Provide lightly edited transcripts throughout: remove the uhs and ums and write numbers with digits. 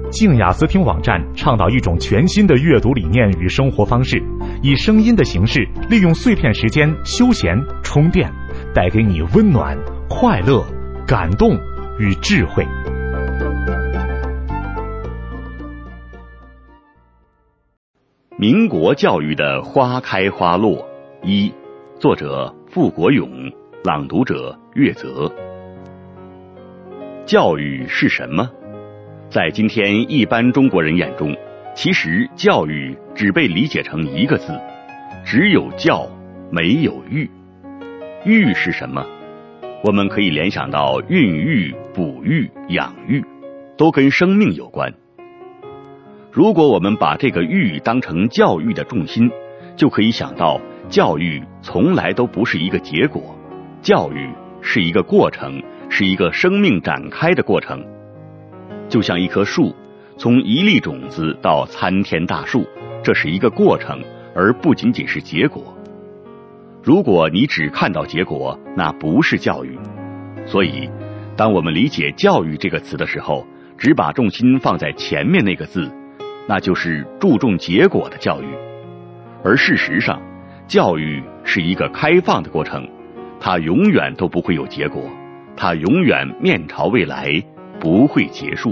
静雅思听网站倡导一种全新的阅读理念与生活方式，以声音的形式，利用碎片时间休闲充电，带给你温暖、快乐、感动与智慧。 民国教育的花开花落一，作者傅国勇，朗读者岳泽。教育是什么？在今天一般中国人眼中，其实教育只被理解成一个字，只有教没有育。育是什么？我们可以联想到孕育、哺育、养育，都跟生命有关。如果我们把这个育当成教育的重心，就可以想到教育从来都不是一个结果，教育是一个过程，是一个生命展开的过程。就像一棵树，从一粒种子到参天大树，这是一个过程，而不仅仅是结果。如果你只看到结果，那不是教育。所以当我们理解教育这个词的时候，只把重心放在前面那个字，那就是注重结果的教育。而事实上，教育是一个开放的过程，它永远都不会有结果，它永远面朝未来，不会结束。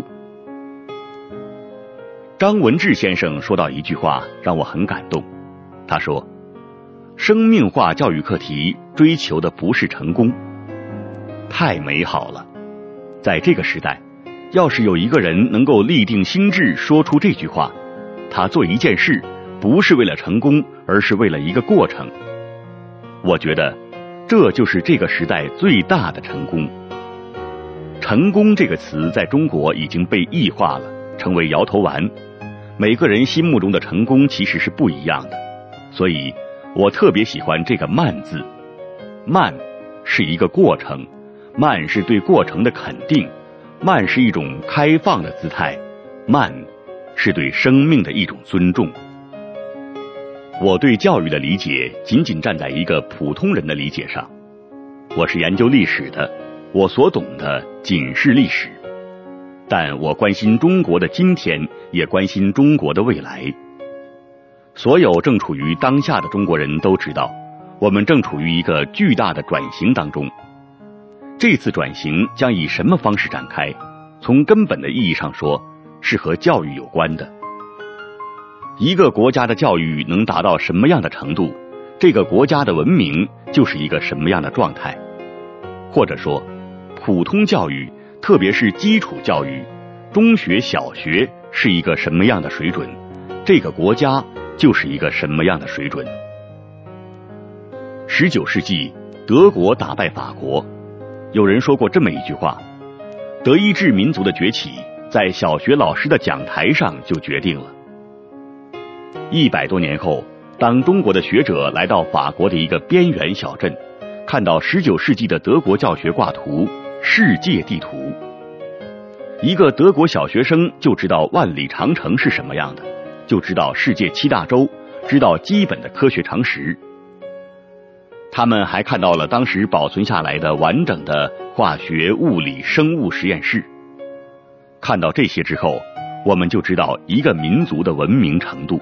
张文志先生说到一句话让我很感动，他说，生命化教育课题追求的不是成功。太美好了。在这个时代，要是有一个人能够立定心志说出这句话，他做一件事不是为了成功，而是为了一个过程，我觉得这就是这个时代最大的成功。成功这个词在中国已经被异化了，成为摇头丸。每个人心目中的成功其实是不一样的，所以我特别喜欢这个慢字。慢是一个过程，慢是对过程的肯定，慢是一种开放的姿态，慢是对生命的一种尊重。我对教育的理解仅仅站在一个普通人的理解上，我是研究历史的，我所懂的仅是历史，但我关心中国的今天，也关心中国的未来。所有正处于当下的中国人都知道，我们正处于一个巨大的转型当中。这次转型将以什么方式展开？从根本的意义上说，是和教育有关的。一个国家的教育能达到什么样的程度，这个国家的文明就是一个什么样的状态。或者说，普通教育，特别是基础教育，中学、小学是一个什么样的水准，这个国家就是一个什么样的水准。19世纪，德国打败法国，有人说过这么一句话，德意志民族的崛起在小学老师的讲台上就决定了。100多年后，当中国的学者来到法国的一个边缘小镇，看到19世纪的德国教学挂图，世界地图，一个德国小学生就知道万里长城是什么样的，就知道世界7大洲，知道基本的科学常识。他们还看到了当时保存下来的完整的化学、物理、生物实验室。看到这些之后，我们就知道一个民族的文明程度。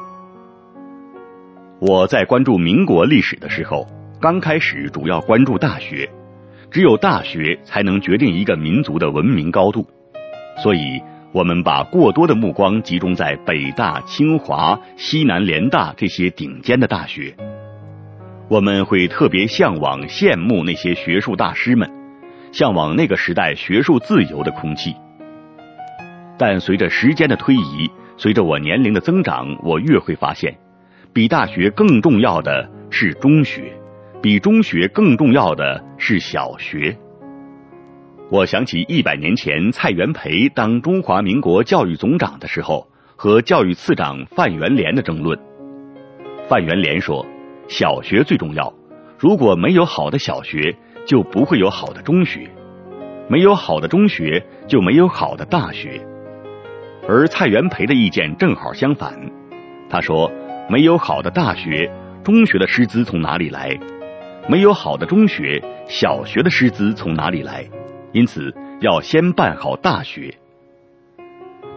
我在关注民国历史的时候，刚开始主要关注大学，只有大学才能决定一个民族的文明高度。所以我们把过多的目光集中在北大、清华、西南联大这些顶尖的大学。我们会特别向往、羡慕那些学术大师们，向往那个时代学术自由的空气。但随着时间的推移，随着我年龄的增长，我越会发现，比大学更重要的是中学，比中学更重要的是小学。我想起100年前蔡元培当中华民国教育总长的时候，和教育次长范元濂的争论。范元濂说，小学最重要，如果没有好的小学，就不会有好的中学，没有好的中学，就没有好的大学。而蔡元培的意见正好相反，他说，没有好的大学，中学的师资从哪里来？没有好的中学，小学的师资从哪里来？因此要先办好大学。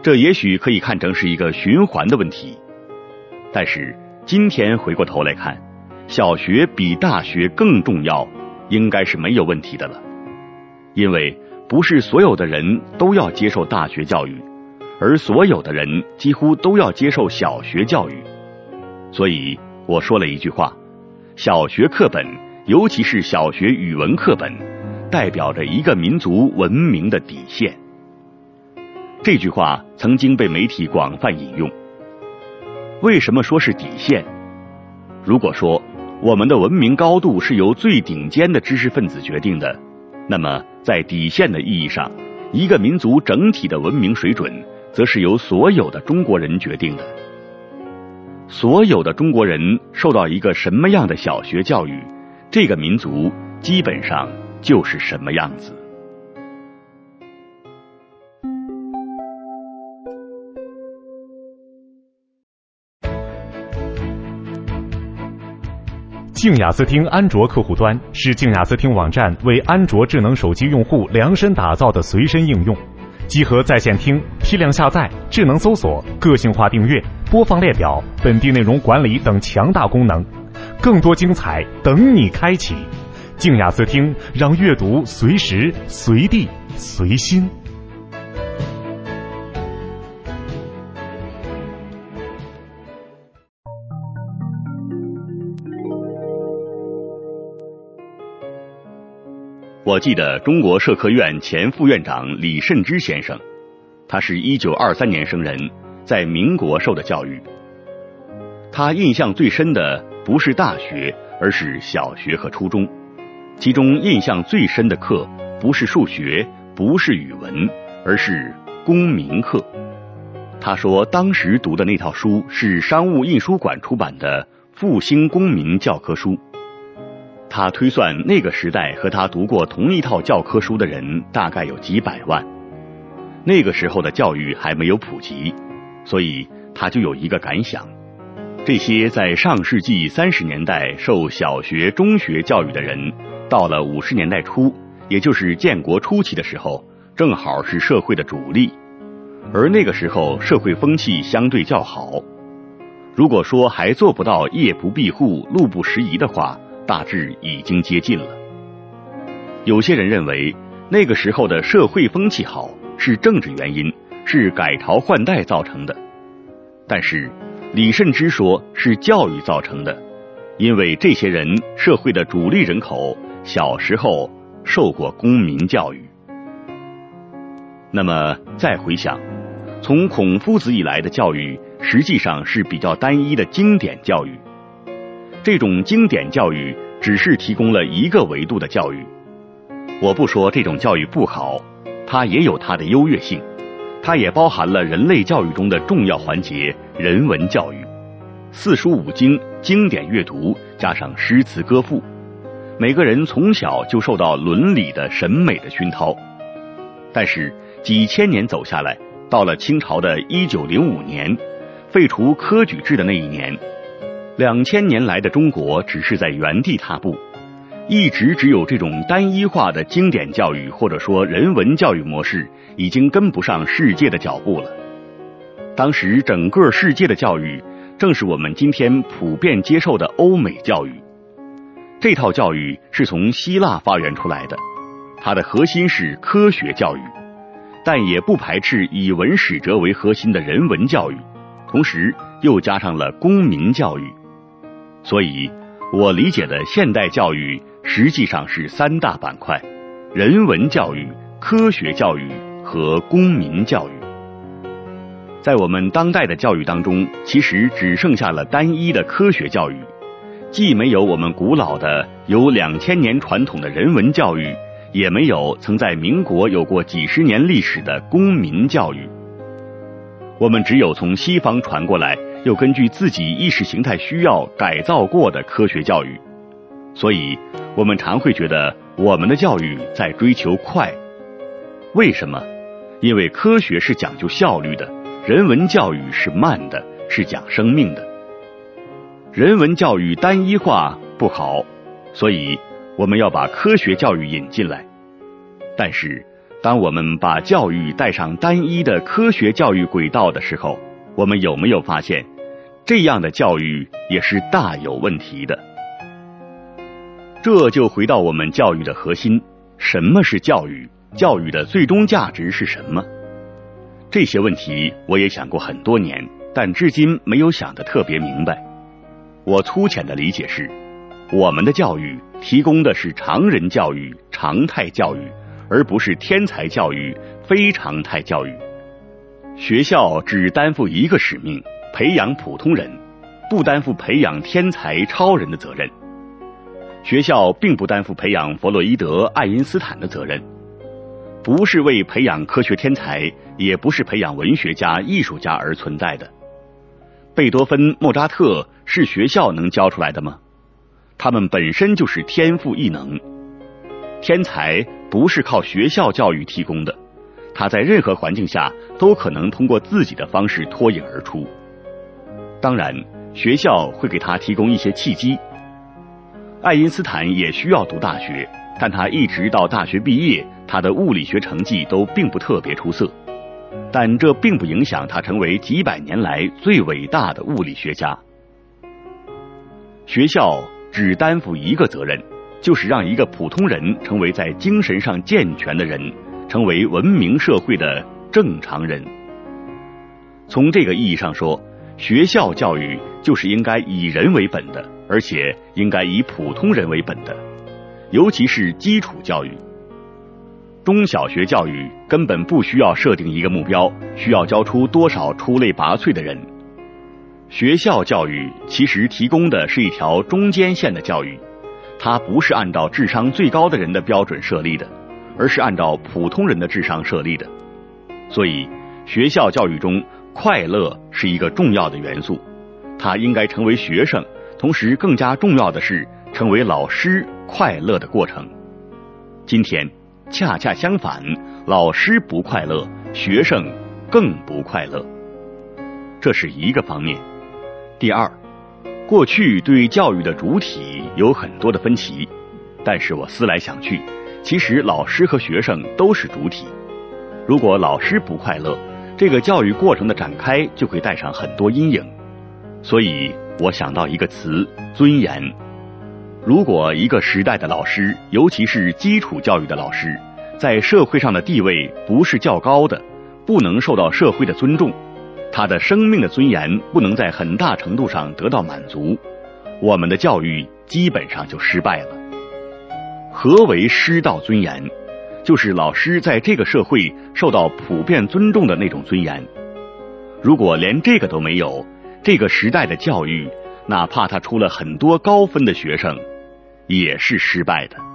这也许可以看成是一个循环的问题。但是今天回过头来看，小学比大学更重要，应该是没有问题的了。因为不是所有的人都要接受大学教育，而所有的人几乎都要接受小学教育。所以我说了一句话，小学课本，尤其是小学语文课本，代表着一个民族文明的底线。这句话曾经被媒体广泛引用。为什么说是底线？如果说我们的文明高度是由最顶尖的知识分子决定的，那么在底线的意义上，一个民族整体的文明水准则是由所有的中国人决定的。所有的中国人受到一个什么样的小学教育，这个民族基本上就是什么样子。 静雅思听安卓客户端是静雅思听网站为安卓智能手机用户量身打造的随身应用，集合在线听、批量下载、智能搜索、个性化订阅、播放列表、本地内容管理等强大功能，更多精彩等你开启。静雅思听，让阅读随时随地随心。 我记得中国社科院前副院长李慎之先生，他是1923年生人，在民国受的教育。他印象最深的不是大学，而是小学和初中。其中印象最深的课不是数学，不是语文，而是公民课。他说当时读的那套书是商务印书馆出版的《复兴公民教科书》。他推算那个时代和他读过同一套教科书的人大概有几百万。那个时候的教育还没有普及，所以他就有一个感想，这些在上世纪30年代受小学、中学教育的人，到了50年代初，也就是建国初期的时候，正好是社会的主力，而那个时候社会风气相对较好。如果说还做不到夜不闭户、路不拾遗的话，大致已经接近了。有些人认为那个时候的社会风气好是政治原因，是改朝换代造成的，但是李慎之说是教育造成的，因为这些人社会的主力人口小时候受过公民教育。那么再回想，从孔夫子以来的教育实际上是比较单一的经典教育。这种经典教育只是提供了一个维度的教育。我不说这种教育不好，它也有它的优越性，它也包含了人类教育中的重要环节——人文教育。四书五经、经典阅读，加上诗词歌赋，每个人从小就受到伦理的审美的熏陶。但是几千年走下来，到了清朝的1905年，废除科举制的那一年，2000年来的中国只是在原地踏步，一直只有这种单一化的经典教育或者说人文教育模式已经跟不上世界的脚步了。当时整个世界的教育正是我们今天普遍接受的欧美教育。这套教育是从希腊发源出来的，它的核心是科学教育，但也不排斥以文史哲为核心的人文教育，同时又加上了公民教育。所以我理解的现代教育实际上是3大板块：人文教育、科学教育和公民教育。在我们当代的教育当中，其实只剩下了单一的科学教育，既没有我们古老的有2000年传统的人文教育，也没有曾在民国有过几十年历史的公民教育。我们只有从西方传过来，又根据自己意识形态需要改造过的科学教育。所以我们常会觉得我们的教育在追求快。为什么？因为科学是讲究效率的，人文教育是慢的，是讲生命的。人文教育单一化不好，所以我们要把科学教育引进来。但是当我们把教育带上单一的科学教育轨道的时候，我们有没有发现，这样的教育也是大有问题的？这就回到我们教育的核心，什么是教育？教育的最终价值是什么？这些问题我也想过很多年，但至今没有想得特别明白。我粗浅的理解是，我们的教育提供的是常人教育、常态教育，而不是天才教育、非常态教育。学校只担负一个使命，培养普通人，不担负培养天才超人的责任。学校并不担负培养弗洛伊德、爱因斯坦的责任，不是为培养科学天才，也不是培养文学家、艺术家而存在的。贝多芬、莫扎特是学校能教出来的吗？他们本身就是天赋异能。天才不是靠学校教育提供的，他在任何环境下都可能通过自己的方式脱颖而出。当然，学校会给他提供一些契机。爱因斯坦也需要读大学，但他一直到大学毕业，他的物理学成绩都并不特别出色。但这并不影响他成为几百年来最伟大的物理学家。学校只担负一个责任，就是让一个普通人成为在精神上健全的人，成为文明社会的正常人。从这个意义上说，学校教育就是应该以人为本的，而且应该以普通人为本的，尤其是基础教育。中小学教育根本不需要设定一个目标，需要教出多少出类拔萃的人。学校教育其实提供的是一条中间线的教育，它不是按照智商最高的人的标准设立的，而是按照普通人的智商设立的。所以，学校教育中快乐是一个重要的元素，它应该成为学生，同时更加重要的是成为老师快乐的过程。今天恰恰相反，老师不快乐，学生更不快乐。这是一个方面。第二，过去对教育的主体有很多的分歧，但是我思来想去，其实老师和学生都是主体。如果老师不快乐，这个教育过程的展开就会带上很多阴影。所以我想到一个词，尊严。如果一个时代的老师，尤其是基础教育的老师，在社会上的地位不是较高的，不能受到社会的尊重，他的生命的尊严不能在很大程度上得到满足，我们的教育基本上就失败了。何为师道尊严？就是老师在这个社会受到普遍尊重的那种尊严。如果连这个都没有，这个时代的教育，哪怕他出了很多高分的学生，也是失败的。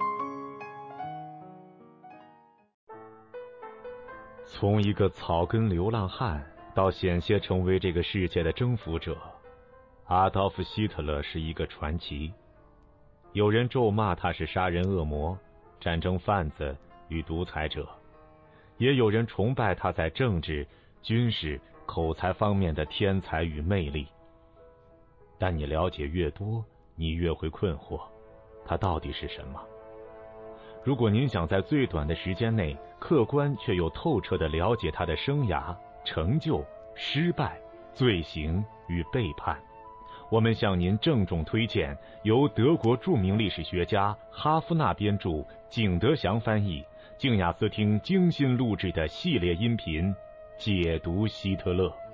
从一个草根流浪汉到险些成为这个世界的征服者，阿道夫·希特勒是一个传奇。有人咒骂他是杀人恶魔、战争贩子与独裁者，也有人崇拜他在政治、军事、口才方面的天才与魅力。但你了解越多，你越会困惑，他到底是什么？如果您想在最短的时间内客观却又透彻地了解他的生涯、成就、失败、罪行与背叛，我们向您郑重推荐由德国著名历史学家哈夫纳编著、景德祥翻译、静雅思听精心录制的系列音频《解读希特勒》。